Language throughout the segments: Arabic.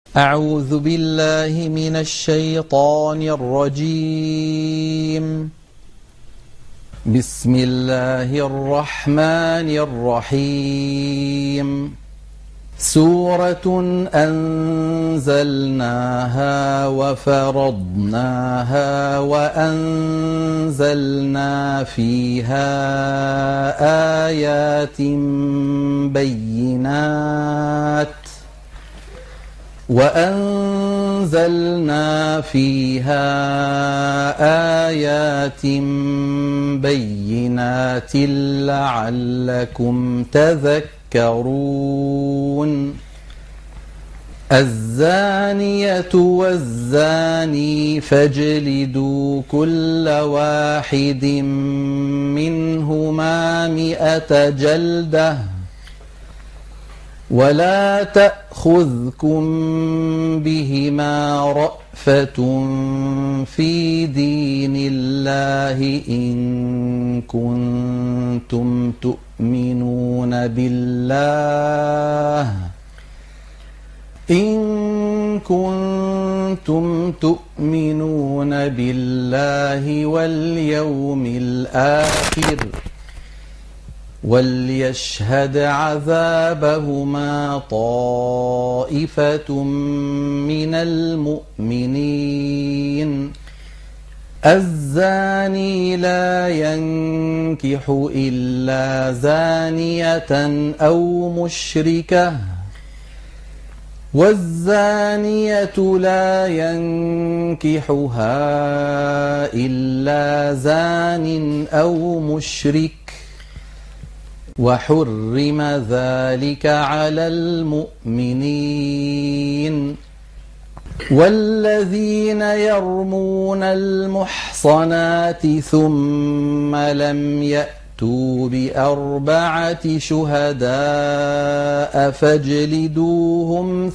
أعوذ بالله من الشيطان الرجيم. بسم الله الرحمن الرحيم. سورة أنزلناها وفرضناها وأنزلنا فيها آيات بينات لعلكم تذكرون. الزانية والزاني فاجلدوا كل واحد منهما 100 جلدة ولا تأخذكم بهما رأفة في دين الله إن كنتم تؤمنون بالله واليوم الآخر وليشهد عذابهما طائفة من المؤمنين. الزاني لا ينكح إلا زانية أو مشركة والزانية لا ينكحها إلا زان أو مشرك وحرم ذلك على المؤمنين. والذين يرمون المحصنات ثم لم يأتوا ب4 شهداء فاجلدوهم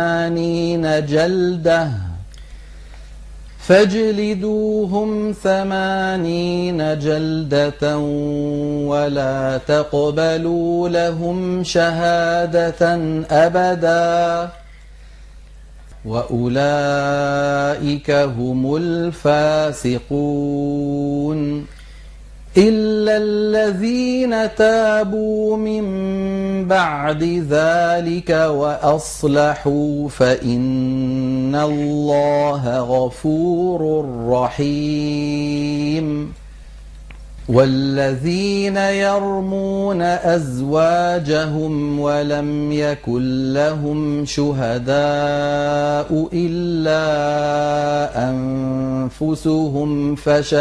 80 جلدة ولا تقبلوا لهم شهادة أبدا وأولئك هم الفاسقون. إلا الذين تابوا من بعد ذلك وأصلحوا فإن الله غفور رحيم. والذين يرمون أزواجهم ولم يكن لهم شهداء إلا أنفسهم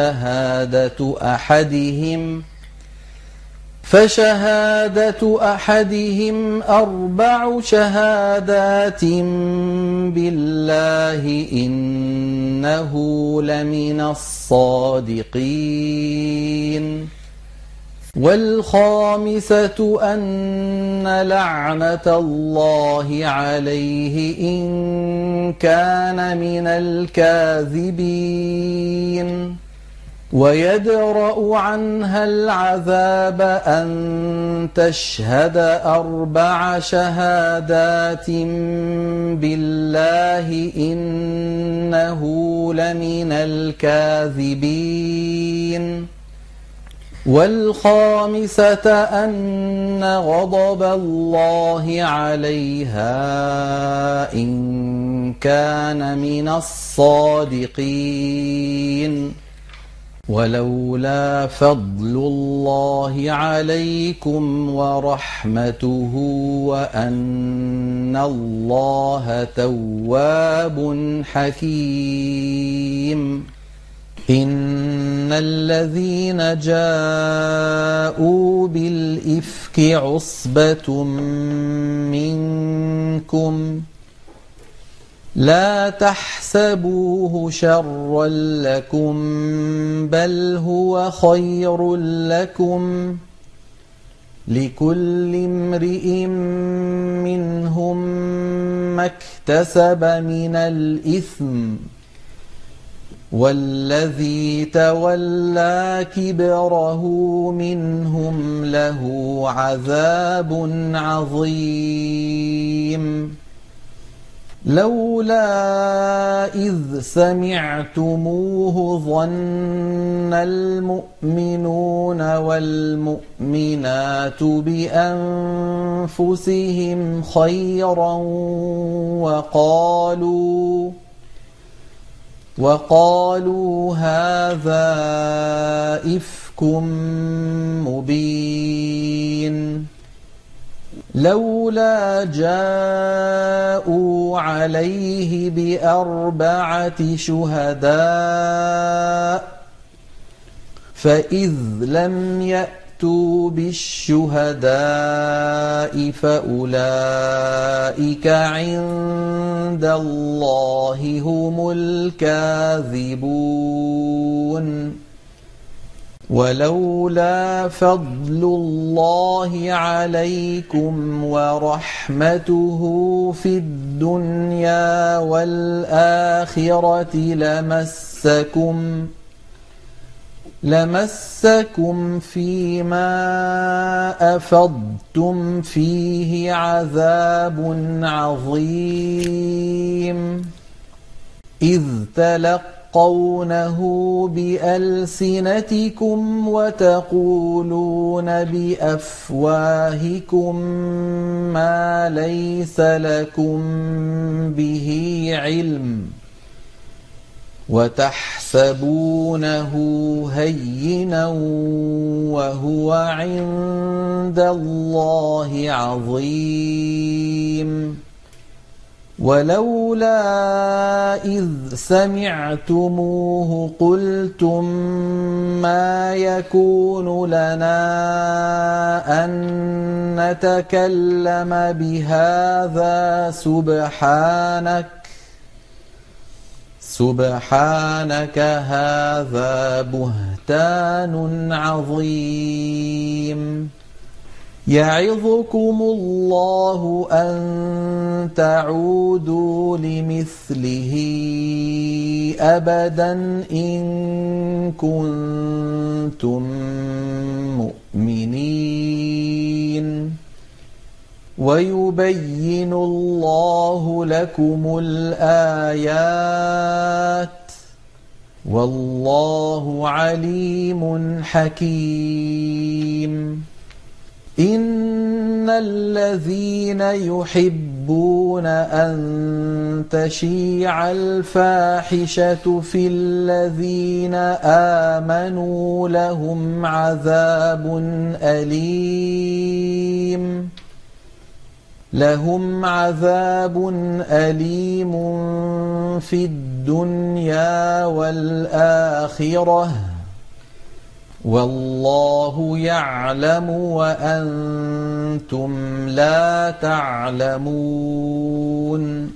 فشهادة أحدهم 4 شهادات بالله إنه لمن الصادقين. والخامسة أن لعنة الله عليه إن كان من الكاذبين. ويدرأ عنها العذاب أن تشهد 4 شهادات بالله إنه لمن الكاذبين. والخامسة أن غضب الله عليها إن كان من الصادقين. ولولا فضل الله عليكم ورحمته وأن الله تواب حكيم. إن الذين جاءوا بالإفك عصبة منكم لا تحسبوه شرا لكم بل هو خير لكم لكل امرئ منهم ما اكتسب من الإثم والذي تولى كبره منهم له عذاب عظيم. لولا إذ سمعتموه ظن المؤمنون والمؤمنات بأنفسهم خيرا وقالوا هذا إفك مبين لولا جاءوا عليه بأربعة شهداء فإذ لم يأتوا بالشهداء فأولئك عند الله هم الكاذبون ولولا فضل الله عليكم ورحمته في الدنيا والآخرة لمسكم فيما أفضتم فيه عذاب عظيم إذ تلقونه بألسنتكم وتقولون بأفواهكم ما ليس لكم به علم وتحسبونه هينا وهو عند الله عظيم ولولا إذ سمعتموه قلتم ما يكون لنا أن نتكلم بهذا سبحانك هذا بهتان عظيم يعظكم الله أن تعودوا لمثله أبدا إن كنتم مؤمنين ويبين الله لكم الآيات والله عليم حكيم إن الذين يحبون أن تشيع الفاحشة في الذين آمنوا لهم عذاب أليم في الدنيا والآخرة والله يعلم وأنتم لا تعلمون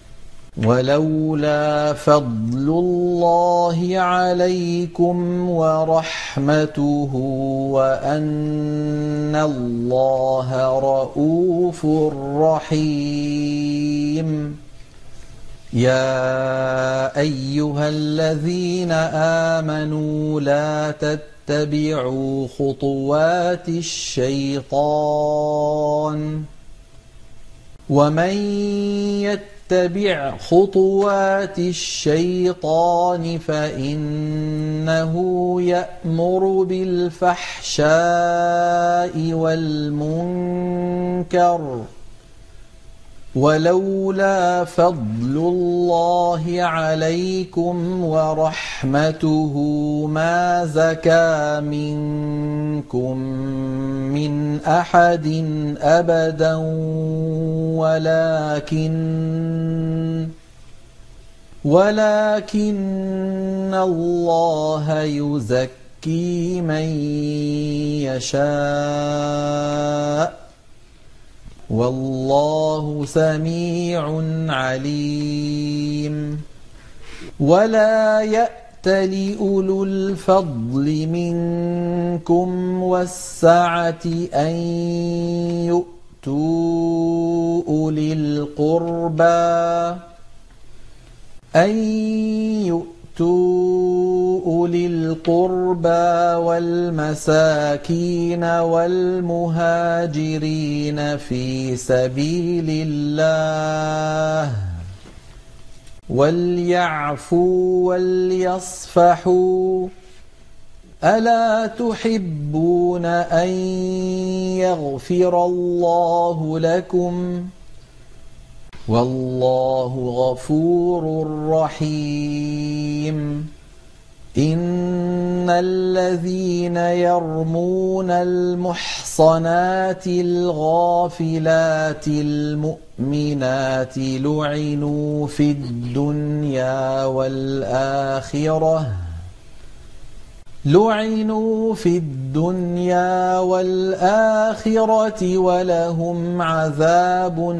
ولولا فضل الله عليكم ورحمته وأن الله رؤوف رحيم يا أيها الذين آمنوا لا تتبعوا خطوات الشيطان ومن يتبع خطوات الشيطان فإنه يأمر بالفحشاء والمنكر ولولا فضل الله عليكم ورحمته ما زكى منكم من أحد أبدا ولكن الله يزكي من يشاء والله سميع عليم ولا يأتل أولو الفضل منكم والسعة أن يؤتوا أولي القربى والمساكين والمهاجرين في سبيل الله وَلْيَعْفُوا وَلْيَصْفَحُوا أَلَا تُحِبُّونَ أَن يَغْفِرَ اللَّهُ لَكُمْ وَاللَّهُ غَفُورٌ رَّحِيمٌ إِنَّ الَّذِينَ يَرْمُونَ الْمُحْصَنَاتِ الْغَافِلَاتِ الْمُؤْمِنَاتِ لُعِنُوا فِي الدُّنْيَا وَالْآخِرَةِ وَلَهُمْ عَذَابٌ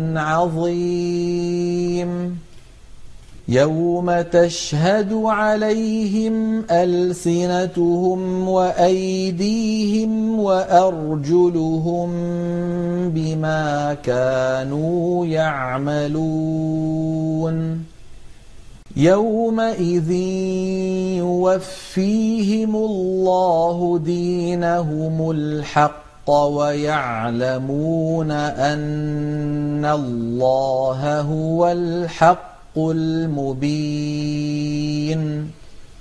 عَظِيمٌ يَوْمَ تَشْهَدُ عَلَيْهِمْ أَلْسِنَتُهُمْ وَأَيْدِيهِمْ وَأَرْجُلُهُم بِمَا كَانُوا يَعْمَلُونَ يَوْمَئِذٍ يُوَفِّيهِمُ اللَّهُ دِينَهُمُ الْحَقَّ وَيَعْلَمُونَ أَنَّ اللَّهَ هُوَ الْحَقُّ المبين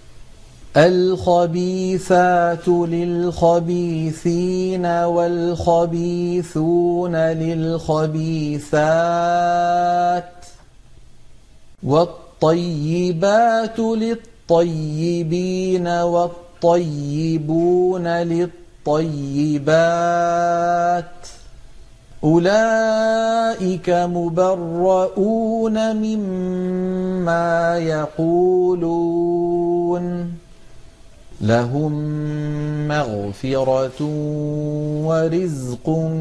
الخبيثات للخبيثين والخبيثون للخبيثات والطيبات للطيبين والطيبون للطيبات أولئك مبرؤون مما يقولون لهم مغفرة ورزق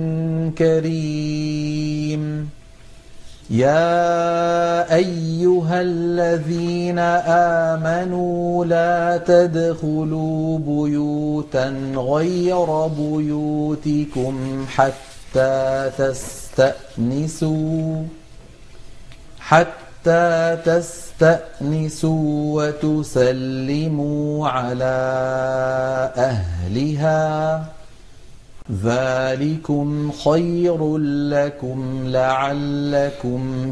كريم يا أيها الذين آمنوا لا تدخلوا بيوتا غير بيوتكم حتى تستأنسوا وتسلموا على أهلها ذلكم خير لكم لعلكم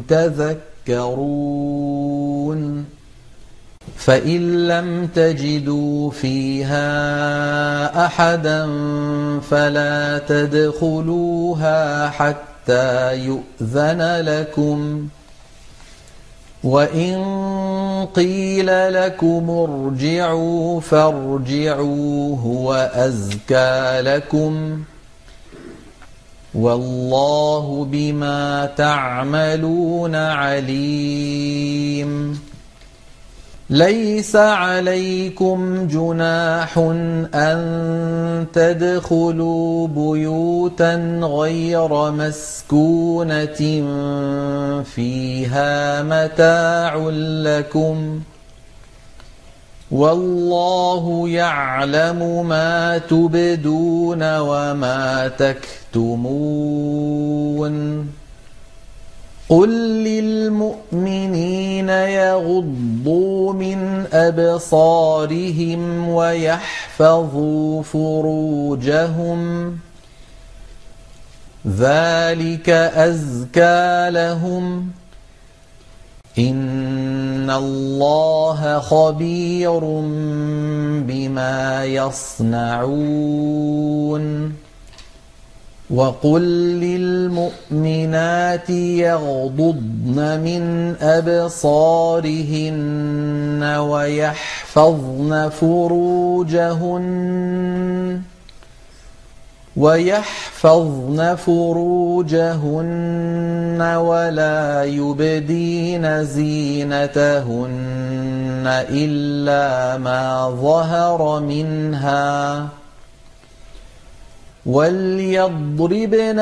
تذكرون فإن لم تجدوا فيها أحدا فلا تدخلوها حتى يؤذن لكم وإن قيل لكم ارجعوا فارجعوا هو أزكى لكم والله بما تعملون عليم ليس عليكم جناح أن تدخلوا بيوتا غير مسكونة فيها متاع لكم والله يعلم ما تبدون وما تكتمون قل للمؤمنين يغضوا من أبصارهم ويحفظوا فروجهم ذلك أزكى لهم إن الله خبير بما يصنعون وقل للمؤمنات يغضضن من أبصارهن ويحفظن فروجهن ولا يبدين زينتهن إلا ما ظهر منها وليضربن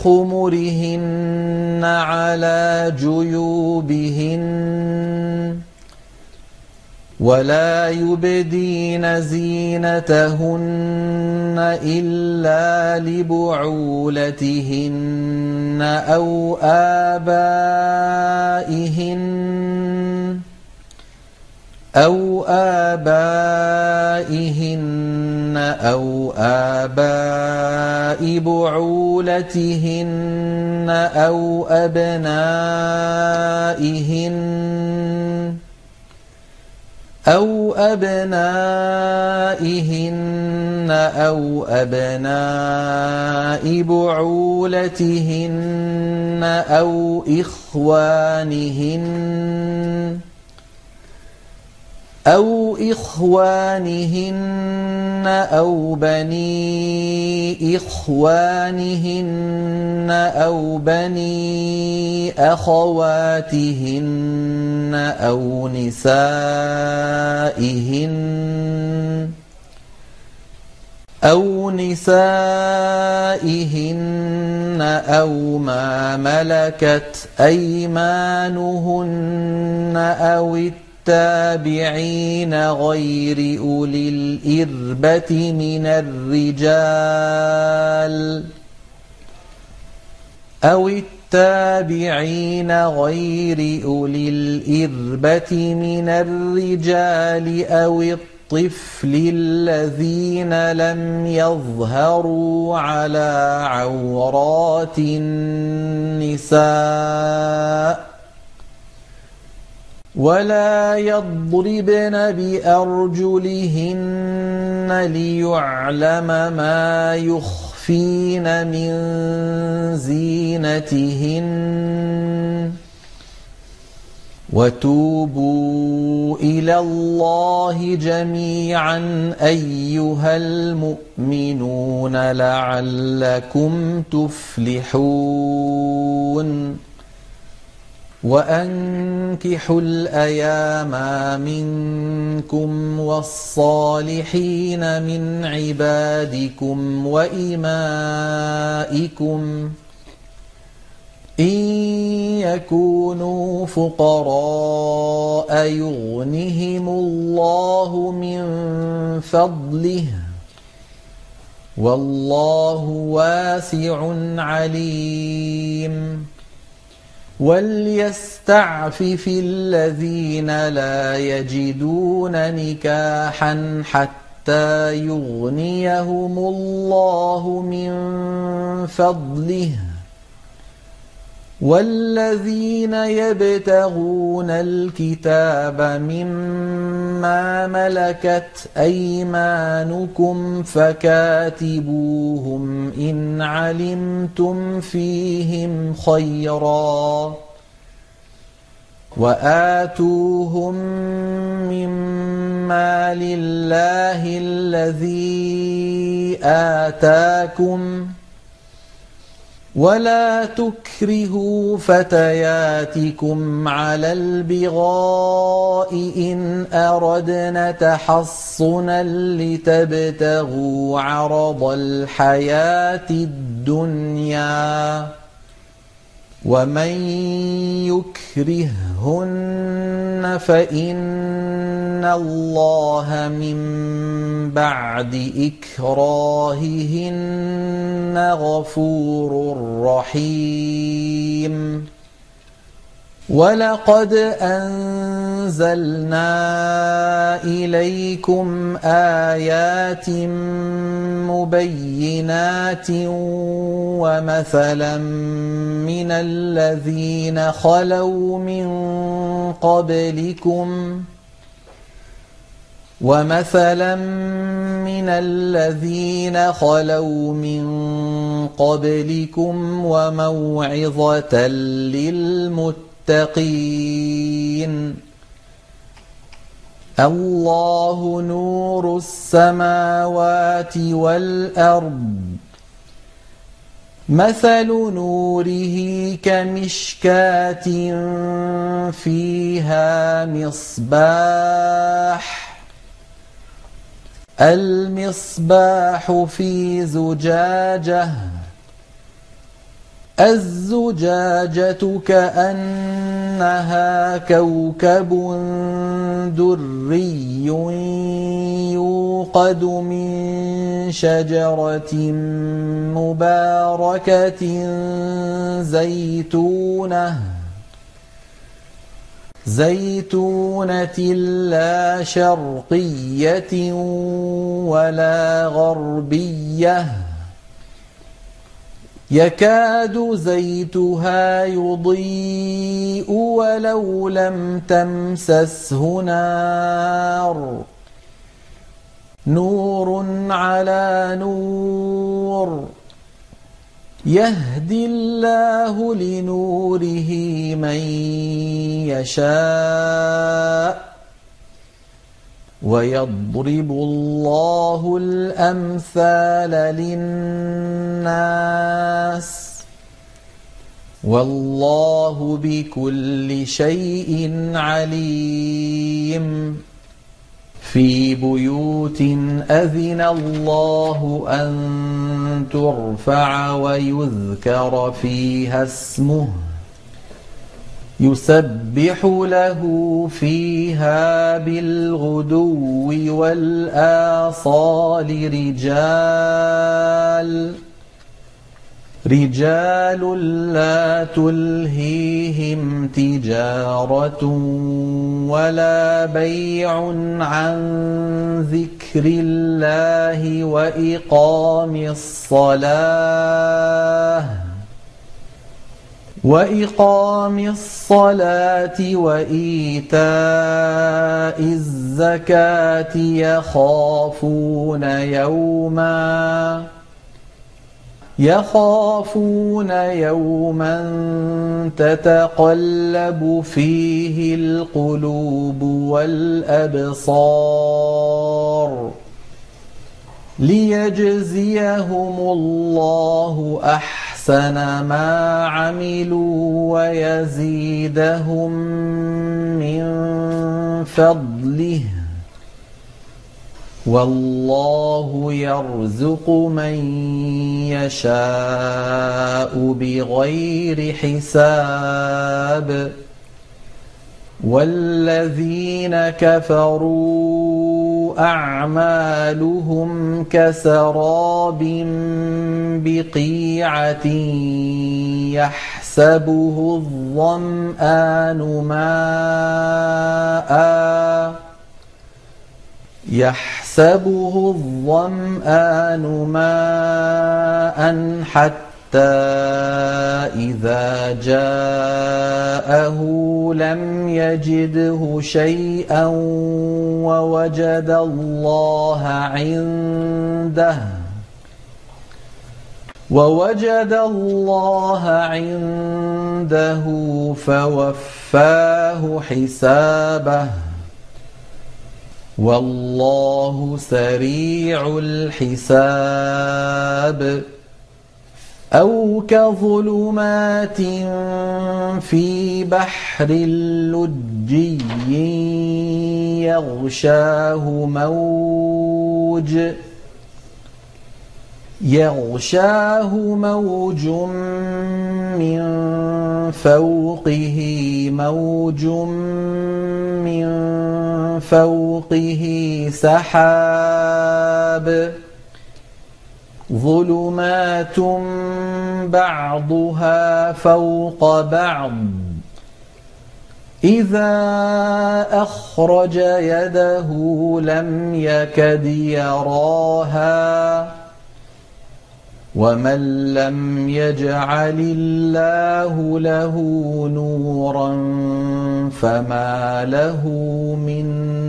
بخمرهن على جيوبهن ولا يبدين زينتهن إلا لبعولتهن أو آبائهن أو آباء بعولتهن أو أبنائهن أو أبناء بعولتهن أو إخوانهن أو بني إخوانهن أو بني أخواتهن أو نسائهن أو ما ملكت أيمانهن أو التابعين غير أولي الإربة من الرجال أو الطفل الذين لم يظهروا على عورات النساء ولا يضربن بأرجلهن ليعلم ما يخفين من زينتهن وتوبوا إلى الله جميعا أيها المؤمنون لعلكم تفلحون وأنكحوا الأيام منكم والصالحين من عبادكم وإمائكم إن يكونوا فقراء يغنهم الله من فضله والله واسع عليم وليستعفف الذين لا يجدون نكاحا حتى يغنيهم الله من فضله والذين يبتغون الكتاب مما ملكت أيمانكم فكاتبوهم إن علمتم فيهم خيرا وآتوهم مما لله الذي آتاكم ولا تكرهوا فتياتكم على البغاء إن أردنا تحصنا لتبتغوا عرض الحياة الدنيا ومن يكرههن فإن الله من بعد إكراههن غفور رحيم ولقد أنزلنا إليكم آيات مبينات ومثلا من الذين خلوا من قبلكم وموعظة للمتقين الله نور السماوات والأرض مثل نوره كمشكاة فيها المصباح في زجاجة الزجاجة كأنها كوكب دري يوقد من شجرة مباركة زيتونة لا شرقية ولا غربية يكاد زيتها يضيء ولو لم تمسسه نار نور على نور يهدي الله لنوره من يشاء ويضرب الله الأمثال للناس والله بكل شيء عليم في بيوت أذن الله أن ترفع ويذكر فيها اسمه يسبح له فيها بالغدو والآصال رجال لا تلهيهم تجارة ولا بيع عن ذكر الله وإقام الصلاة وإيتاء الزكاة يخافون يوما تتقلب فيه القلوب والأبصار ليجزيهم الله أحسن ما عملوا ويزيدهم من فضله والله يرزق من يشاء بغير حساب والذين كفروا أعمالهم كسراب بقيعة يحسبه الظمآن ماء حتى إذا جاءه لم يجده شيئا ووجد الله عنده فوفاه حسابه والله سريع الحساب أو كظلمات في بحر لجي يغشاه موج من فوقه سحاب ظلمات بعضها فوق بعض إذا أخرج يده لم يكد يراها ومن لم يجعل الله له نورا فما له من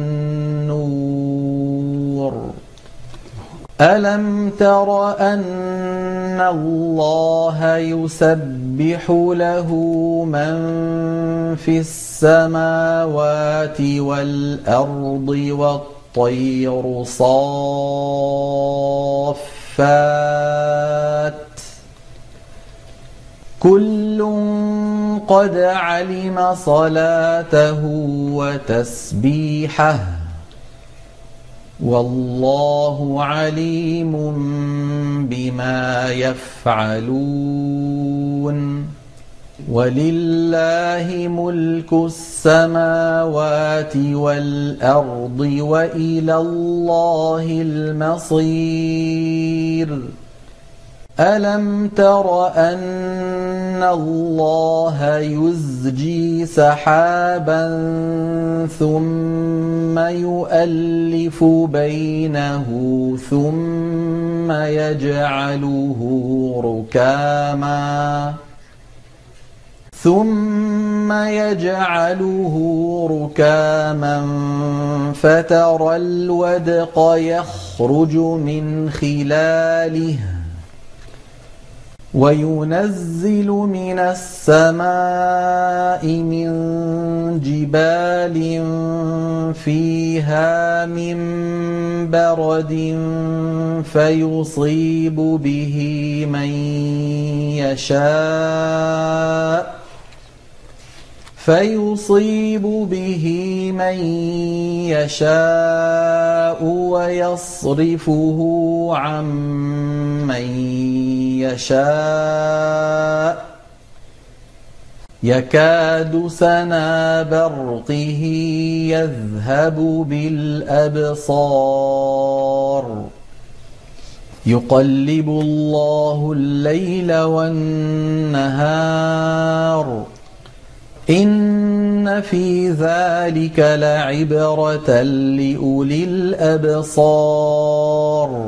نور ألم تر أن الله يسبح له من في السماوات والأرض والطير صافات كل قد علم صلاته وتسبيحه والله عليم بما يفعلون ولله ملك السماوات والأرض وإلى الله المصير ألم تر أن الله يزجي سحابا ثم يؤلف بينه ثم يجعله ركاما فترى الودق يخرج من خلاله وينزل من السماء من جبال فيها من برد فيصيب به من يشاء ويصرفه عن من يشاء يكاد سنا برقه يذهب بالأبصار يقلب الله الليل والنهار إن في ذلك لعبرة لأولي الأبصار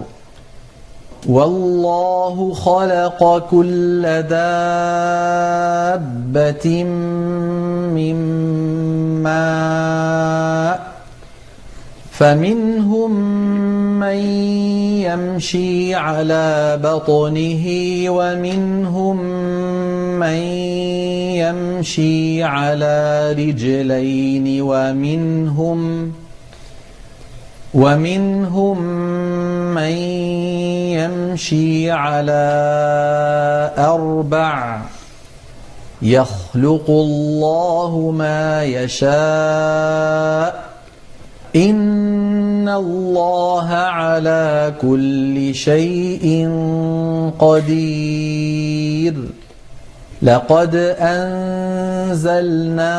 والله خلق كل دابة من ماء فمنهم من يمشي على بطنه ومنهم من يمشي على رجلين ومنهم من يمشي على أربع يخلق الله ما يشاء إن الله على كل شيء قدير لقد أنزلنا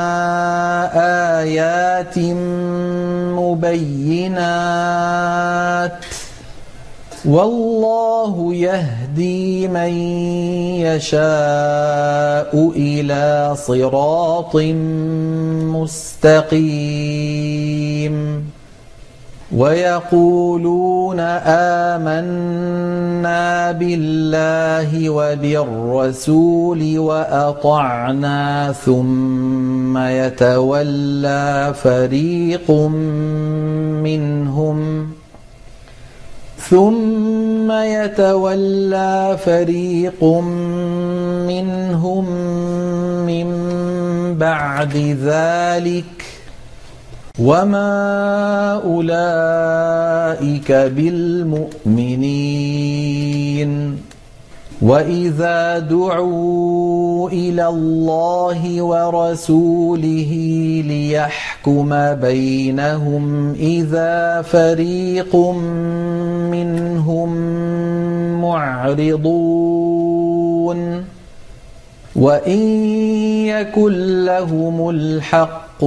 آيات مبينات والله يهدي من يشاء إلى صراط مستقيم ويقولون آمنا بالله وبالرسول وأطعنا ثم يتولى فريق منهم من بعد ذلك وما أولئك بالمؤمنين وإذا دعوا إلى الله ورسوله ليحكم بينهم إذا فريق منهم معرضون وإن يكن لهم الحق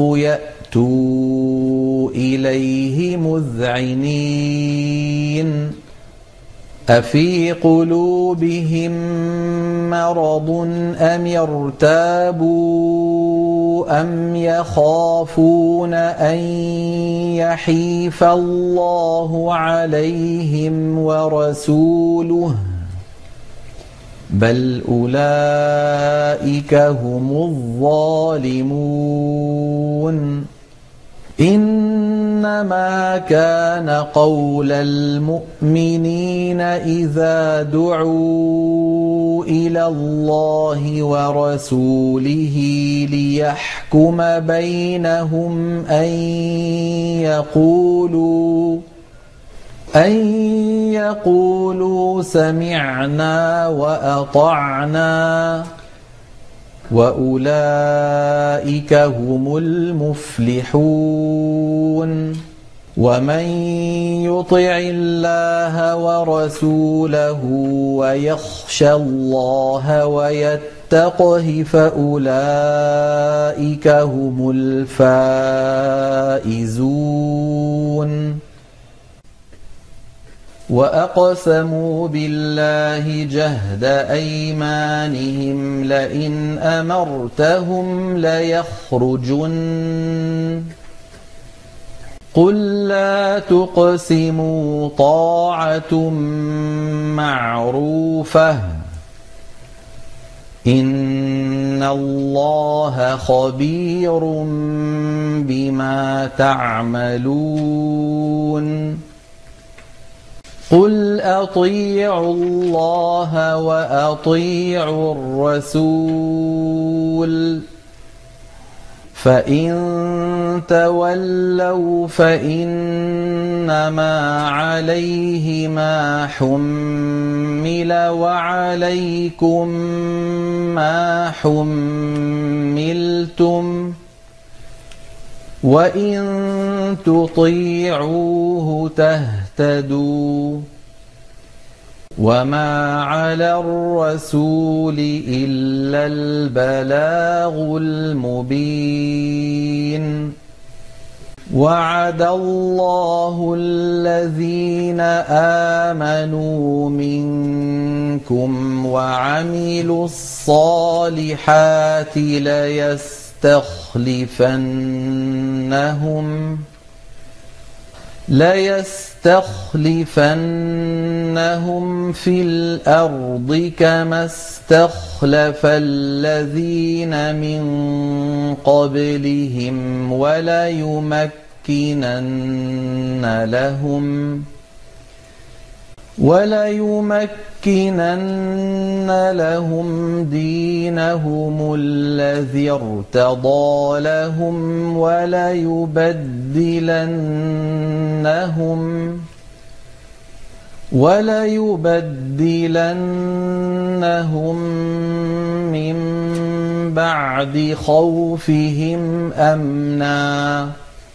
يأتوا إليه مذعنين أفي قلوبهم مرض أم ارتابوا أم يخافون أن يحيف الله عليهم ورسوله بل أولئك هم الظالمون إنما كان قول المؤمنين إذا دعوا إلى الله ورسوله ليحكم بينهم أن يقولوا سمعنا وأطعنا وأولئك هم المفلحون ومن يطع الله ورسوله ويخشى الله ويتقه فأولئك هم الفائزون وأقسموا بالله جهد أيمانهم لئن أمرتهم ليخرجن قل لا تقسموا طاعة معروفة إن الله خبير بما تعملون قل أطيعوا الله وأطيعوا الرسول فإن تولوا فإنما عليه ما حمل وعليكم ما حملتم وإن تطيعوه تهتدوا وما على الرسول إلا البلاغ المبين وعد الله الذين آمنوا منكم وعملوا الصالحات ليستخلفنهم في الأرض كما استخلف الذين من قبلهم وليمكنن لهم دينهم الذي ارتضى لهم وليبدلنهم من بعد خوفهم أمنا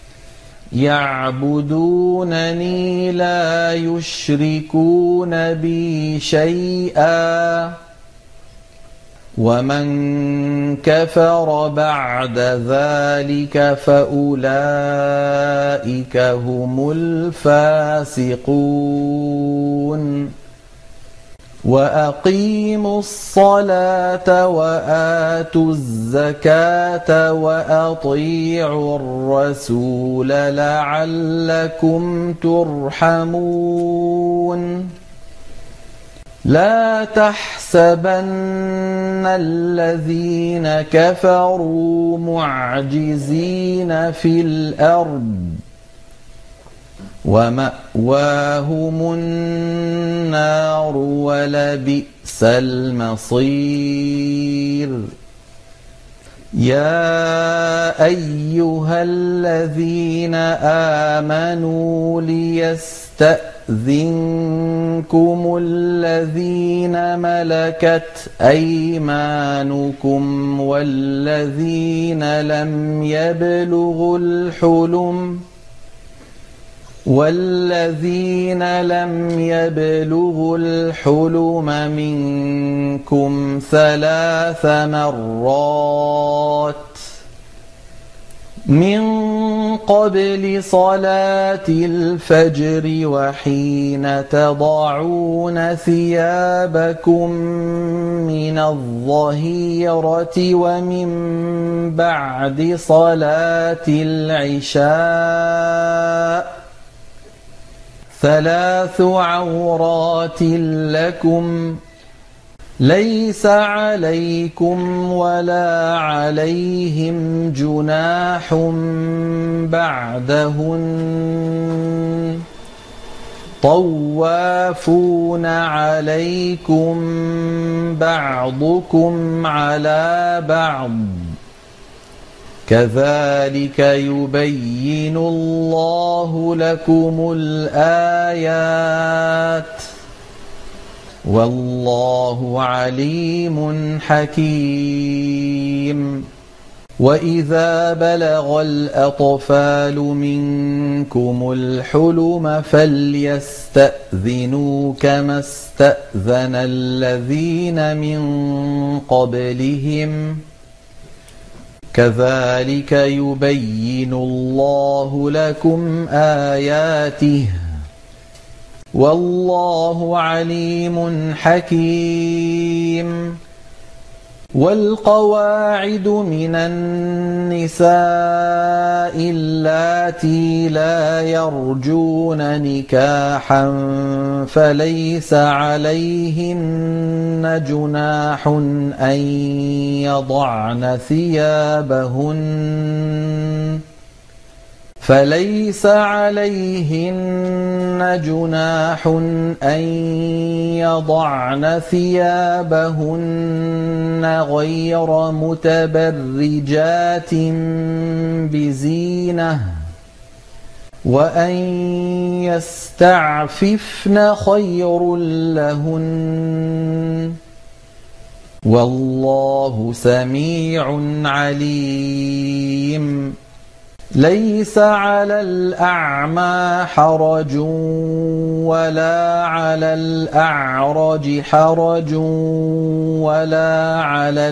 يعبدونني لا يشركون بي شيئا ومن كفر بعد ذلك فأولئك هم الفاسقون وأقيموا الصلاة وآتوا الزكاة وأطيعوا الرسول لعلكم ترحمون لا تحسبن الذين كفروا معجزين في الأرض ومأواهم النار ولبئس المصير يا أيها الذين آمنوا ليستأذنكم الذين ملكت أيمانكم والذين لم يبلغوا الحلم منكم 3 مرات من قبل صلاة الفجر وحين تضعون ثيابكم من الظهيرة ومن بعد صلاة العشاء 3 عورات لكم ليس عليكم ولا عليهم جناح بعدهن طوافون عليكم بعضكم على بعض كذلك يبين الله لكم الآيات والله عليم حكيم وإذا بلغ الأطفال منكم الحلم فليستأذنوا كما استأذن الذين من قبلهم كذلك يبين الله لكم آياته والله عليم حكيم. والقواعد من النساء اللاتي لا يرجون نكاحا فليس عليهن جناح أن يضعن ثيابهن غير متبرجات بزينة وأن يستعففن خير لهن والله سميع عليم. ليس على الأعمى حرج ولا على الأعرج حرج ولا على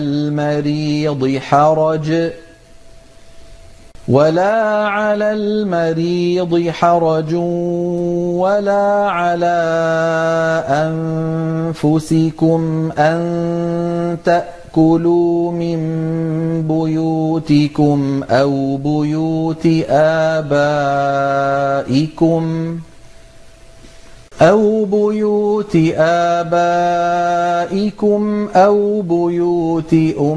المريض حرج ولا على أنفسكم أن تأكلوا من بيوتكم أو بيوت آبائكم أو بيوت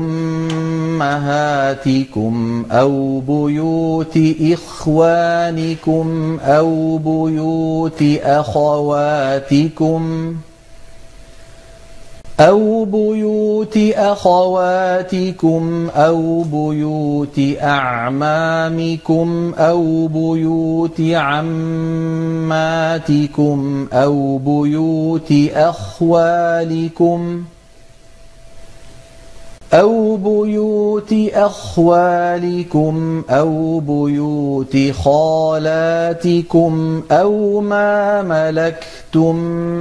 أمهاتكم أو بيوت إخوانكم أو بيوت أخواتكم أو بيوت أعمامكم أو بيوت عماتكم أو بيوت أخوالكم أو بيوت خالاتكم أو ما ملكتم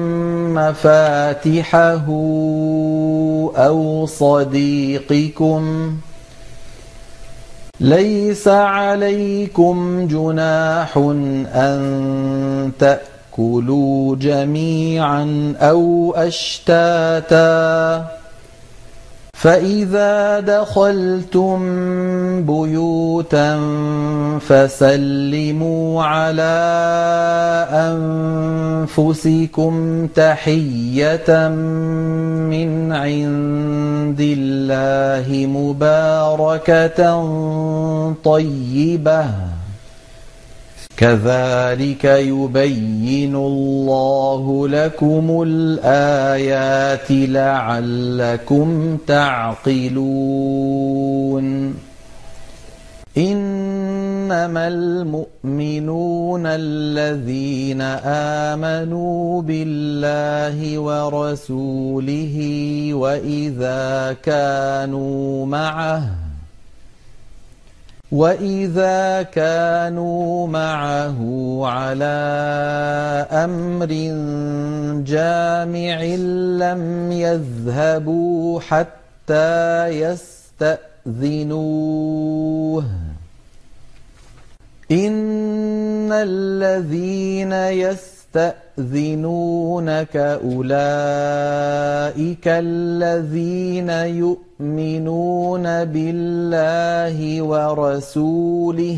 مفاتحه أو صديقكم. ليس عليكم جناح أن تأكلوا جميعا أو أشتاتا فإذا دخلتم بيوتا فسلموا على أنفسكم تحية من عند الله مباركة طيبة كذلك يبين الله لكم الآيات لعلكم تعقلون. إنما المؤمنون الذين آمنوا بالله ورسوله وإذا كانوا معه على أمر جامع لم يذهبوا حتى يستأذنوه. إن الذين يستأذنونك أولئك الذين يؤمنون بالله ورسوله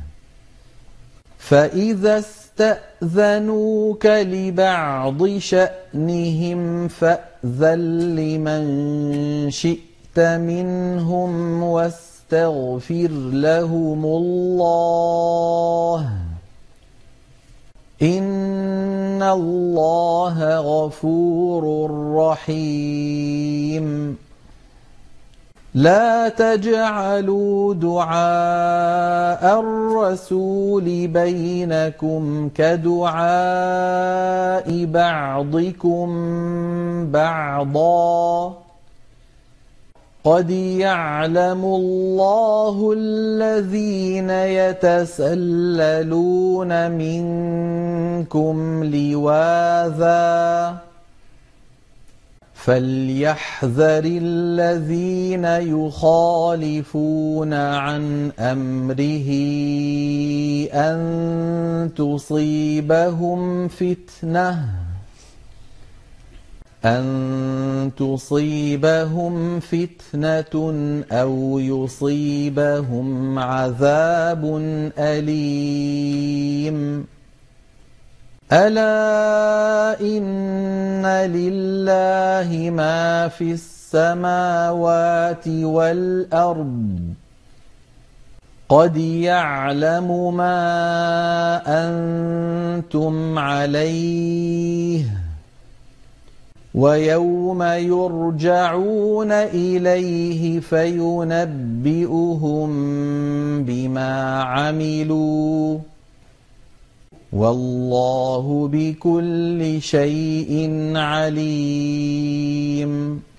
فإذا استأذنوك لبعض شأنهم فأذن لمن شئت منهم واستغفر لهم الله إن الله غفور رحيم. لا تجعلوا دعاء الرسول بينكم كدعاء بعضكم بعضا قد يعلم الله الذين يتسللون منكم لواذا فليحذر الذين يخالفون عن أمره أن تصيبهم فتنة أو يصيبهم عذاب أليم ألا إن لله ما في السماوات والأرض قد يعلم ما أنتم عليه ويوم يرجعون إليه فينبئهم بما عملوا والله بكل شيء عليم